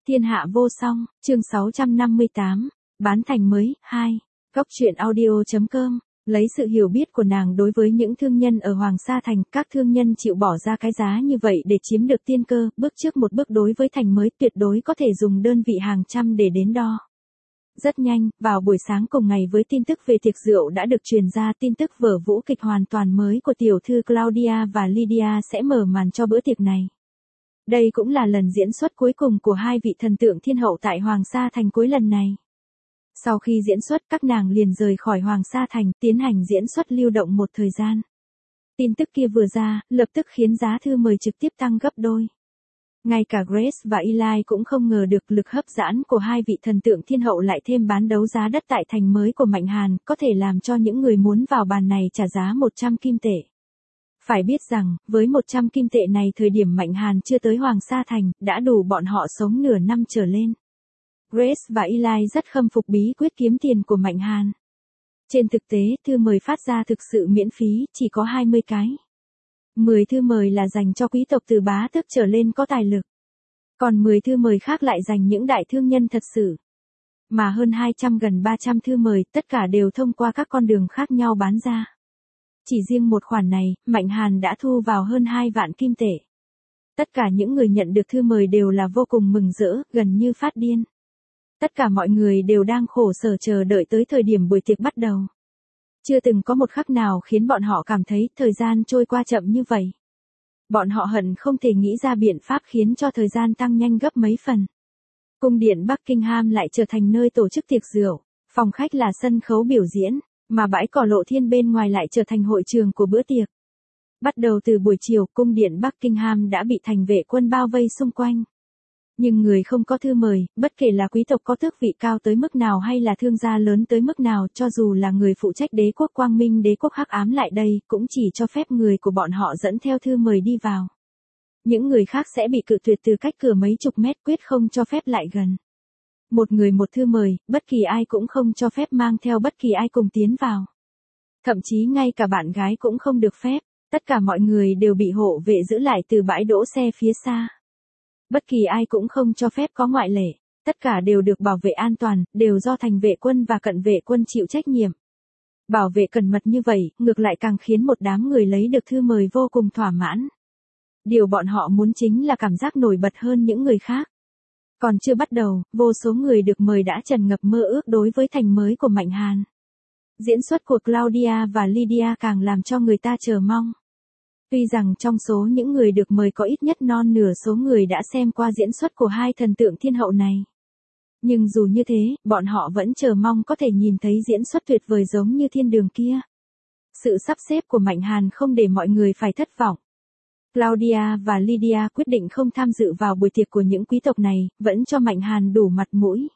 Thiên hạ vô song, chương 658, bán thành mới, 2. Góc truyện audio.com. Lấy sự hiểu biết của nàng đối với những thương nhân ở Hoàng Sa Thành, các thương nhân chịu bỏ ra cái giá như vậy để chiếm được tiên cơ, bước trước một bước đối với thành mới tuyệt đối có thể dùng đơn vị hàng trăm để đến đo. Rất nhanh, vào buổi sáng cùng ngày với tin tức về tiệc rượu đã được truyền ra, tin tức vở vũ kịch hoàn toàn mới của tiểu thư Claudia và Lydia sẽ mở màn cho bữa tiệc này. Đây cũng là lần diễn xuất cuối cùng của hai vị thần tượng thiên hậu tại Hoàng Sa Thành cuối lần này. Sau khi diễn xuất, các nàng liền rời khỏi Hoàng Sa Thành, tiến hành diễn xuất lưu động một thời gian. Tin tức kia vừa ra, lập tức khiến giá thư mời trực tiếp tăng gấp đôi. Ngay cả Grace và Eli cũng không ngờ được lực hấp dẫn của hai vị thần tượng thiên hậu lại thêm bán đấu giá đất tại thành mới của Mạnh Hàn, có thể làm cho những người muốn vào bàn này trả giá 100 kim tệ. Phải biết rằng, với 100 kim tệ này thời điểm Mạnh Hàn chưa tới Hoàng Sa Thành, đã đủ bọn họ sống nửa năm trở lên. Grace và Eli rất khâm phục bí quyết kiếm tiền của Mạnh Hàn. Trên thực tế, thư mời phát ra thực sự miễn phí, chỉ có 20 cái. 10 thư mời là dành cho quý tộc từ bá tước trở lên có tài lực. Còn 10 thư mời khác lại dành những đại thương nhân thật sự. Mà hơn 200 gần 300 thư mời, tất cả đều thông qua các con đường khác nhau bán ra. Chỉ riêng một khoản này, Mạnh Hàn đã thu vào hơn 2 vạn kim tệ. Tất cả những người nhận được thư mời đều là vô cùng mừng rỡ, gần như phát điên. Tất cả mọi người đều đang khổ sở chờ đợi tới thời điểm buổi tiệc bắt đầu. Chưa từng có một khắc nào khiến bọn họ cảm thấy thời gian trôi qua chậm như vậy. Bọn họ hận không thể nghĩ ra biện pháp khiến cho thời gian tăng nhanh gấp mấy phần. Cung điện Buckingham lại trở thành nơi tổ chức tiệc rượu, phòng khách là sân khấu biểu diễn, mà bãi cỏ lộ thiên bên ngoài lại trở thành hội trường của bữa tiệc. Bắt đầu từ buổi chiều, cung điện Buckingham đã bị thành vệ quân bao vây xung quanh. Nhưng người không có thư mời, bất kể là quý tộc có tước vị cao tới mức nào hay là thương gia lớn tới mức nào, cho dù là người phụ trách đế quốc quang minh đế quốc hắc ám lại đây, cũng chỉ cho phép người của bọn họ dẫn theo thư mời đi vào. Những người khác sẽ bị cự tuyệt từ cách cửa mấy chục mét, quyết không cho phép lại gần. Một người một thư mời, bất kỳ ai cũng không cho phép mang theo bất kỳ ai cùng tiến vào. Thậm chí ngay cả bạn gái cũng không được phép, tất cả mọi người đều bị hộ vệ giữ lại từ bãi đỗ xe phía xa. Bất kỳ ai cũng không cho phép có ngoại lệ, tất cả đều được bảo vệ an toàn, đều do thành vệ quân và cận vệ quân chịu trách nhiệm. Bảo vệ cẩn mật như vậy, ngược lại càng khiến một đám người lấy được thư mời vô cùng thỏa mãn. Điều bọn họ muốn chính là cảm giác nổi bật hơn những người khác. Còn chưa bắt đầu, vô số người được mời đã tràn ngập mơ ước đối với thành mới của Mạnh Hàn. Diễn xuất của Claudia và Lydia càng làm cho người ta chờ mong. Tuy rằng trong số những người được mời có ít nhất non nửa số người đã xem qua diễn xuất của hai thần tượng thiên hậu này. Nhưng dù như thế, bọn họ vẫn chờ mong có thể nhìn thấy diễn xuất tuyệt vời giống như thiên đường kia. Sự sắp xếp của Mạnh Hàn không để mọi người phải thất vọng. Claudia và Lydia quyết định không tham dự vào buổi tiệc của những quý tộc này, vẫn cho Mạnh Hàn đủ mặt mũi.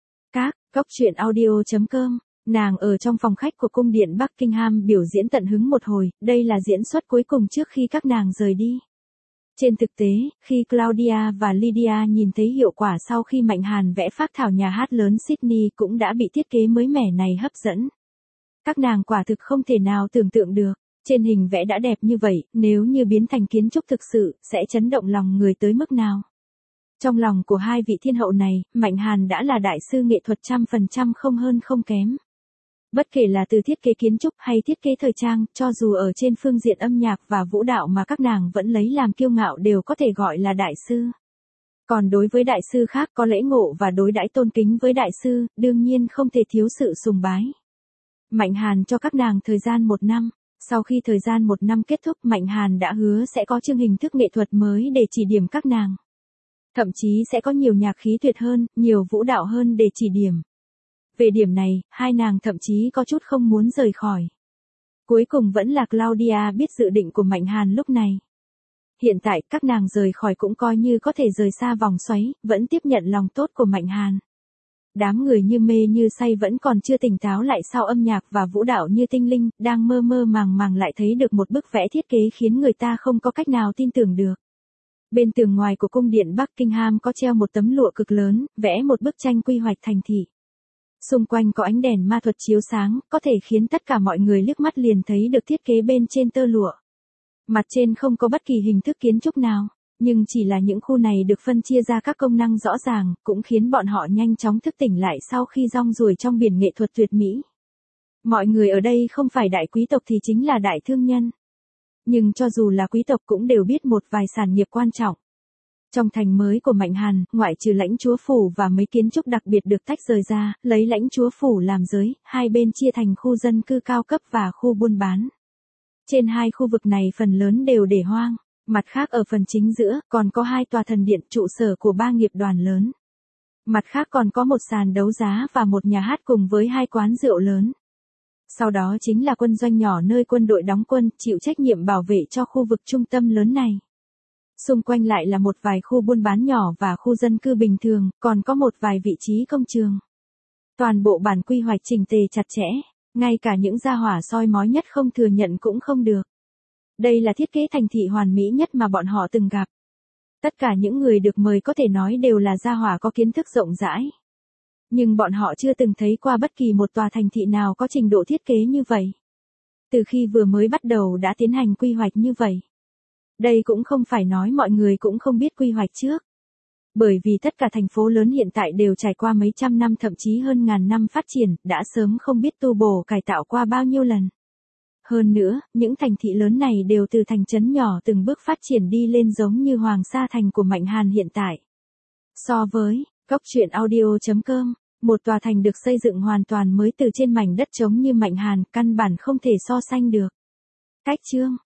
Góc truyện audio.com. Nàng ở trong phòng khách của cung điện Buckingham biểu diễn tận hứng một hồi, đây là diễn xuất cuối cùng trước khi các nàng rời đi. Trên thực tế, khi Claudia và Lydia nhìn thấy hiệu quả sau khi Mạnh Hàn vẽ phác thảo nhà hát lớn Sydney cũng đã bị thiết kế mới mẻ này hấp dẫn. Các nàng quả thực không thể nào tưởng tượng được, trên hình vẽ đã đẹp như vậy, nếu như biến thành kiến trúc thực sự, sẽ chấn động lòng người tới mức nào. Trong lòng của hai vị thiên hậu này, Mạnh Hàn đã là đại sư nghệ thuật 100% không hơn không kém. Bất kể là từ thiết kế kiến trúc hay thiết kế thời trang, cho dù ở trên phương diện âm nhạc và vũ đạo mà các nàng vẫn lấy làm kiêu ngạo đều có thể gọi là đại sư. Còn đối với đại sư khác có lễ ngộ và đối đãi tôn kính với đại sư, đương nhiên không thể thiếu sự sùng bái. Mạnh Hàn cho các nàng thời gian 1 năm, sau khi thời gian 1 năm kết thúc Mạnh Hàn đã hứa sẽ có chương hình thức nghệ thuật mới để chỉ điểm các nàng. Thậm chí sẽ có nhiều nhạc khí tuyệt hơn, nhiều vũ đạo hơn để chỉ điểm. Về điểm này, hai nàng thậm chí có chút không muốn rời khỏi. Cuối cùng vẫn là Claudia biết dự định của Mạnh Hàn lúc này. Hiện tại các nàng rời khỏi cũng coi như có thể rời xa vòng xoáy, vẫn tiếp nhận lòng tốt của Mạnh Hàn. Đám người như mê như say vẫn còn chưa tỉnh táo lại sau âm nhạc và vũ đạo như tinh linh, đang mơ mơ màng màng lại thấy được một bức vẽ thiết kế khiến người ta không có cách nào tin tưởng được. Bên tường ngoài của cung điện Buckingham có treo một tấm lụa cực lớn, vẽ một bức tranh quy hoạch thành thị. Xung quanh có ánh đèn ma thuật chiếu sáng, có thể khiến tất cả mọi người liếc mắt liền thấy được thiết kế bên trên tơ lụa. Mặt trên không có bất kỳ hình thức kiến trúc nào, Nhưng chỉ là những khu này được phân chia ra các công năng rõ ràng, cũng khiến bọn họ nhanh chóng thức tỉnh lại sau khi rong ruổi trong biển nghệ thuật tuyệt mỹ. Mọi người ở đây không phải đại quý tộc thì chính là đại thương nhân. Nhưng cho dù là quý tộc cũng đều biết một vài sản nghiệp quan trọng. Trong thành mới của Mạnh Hàn, ngoại trừ lãnh chúa phủ và mấy kiến trúc đặc biệt được tách rời ra, lấy lãnh chúa phủ làm giới, hai bên chia thành khu dân cư cao cấp và khu buôn bán. Trên hai khu vực này phần lớn đều để hoang, mặt khác ở phần chính giữa còn có hai tòa thần điện trụ sở của ba nghiệp đoàn lớn. Mặt khác còn có một sàn đấu giá và một nhà hát cùng với hai quán rượu lớn. Sau đó chính là quân doanh nhỏ nơi quân đội đóng quân, chịu trách nhiệm bảo vệ cho khu vực trung tâm lớn này. Xung quanh lại là một vài khu buôn bán nhỏ và khu dân cư bình thường, còn có một vài vị trí công trường. Toàn bộ bản quy hoạch chỉnh tề chặt chẽ, ngay cả những gia hỏa soi mói nhất không thừa nhận cũng không được. Đây là thiết kế thành thị hoàn mỹ nhất mà bọn họ từng gặp. Tất cả những người được mời có thể nói đều là gia hỏa có kiến thức rộng rãi. Nhưng bọn họ chưa từng thấy qua bất kỳ một tòa thành thị nào có trình độ thiết kế như vậy. Từ khi vừa mới bắt đầu đã tiến hành quy hoạch như vậy. Đây cũng không phải nói mọi người cũng không biết quy hoạch trước. Bởi vì tất cả thành phố lớn hiện tại đều trải qua mấy trăm năm thậm chí hơn ngàn năm phát triển, đã sớm không biết tu bổ cải tạo qua bao nhiêu lần. Hơn nữa, những thành thị lớn này đều từ thành trấn nhỏ từng bước phát triển đi lên giống như Hoàng Sa Thành của Mạnh Hàn hiện tại. So với coctruyện.audio.com, một tòa thành được xây dựng hoàn toàn mới từ trên mảnh đất trống như Mạnh Hàn, căn bản không thể so sánh được. Cách chương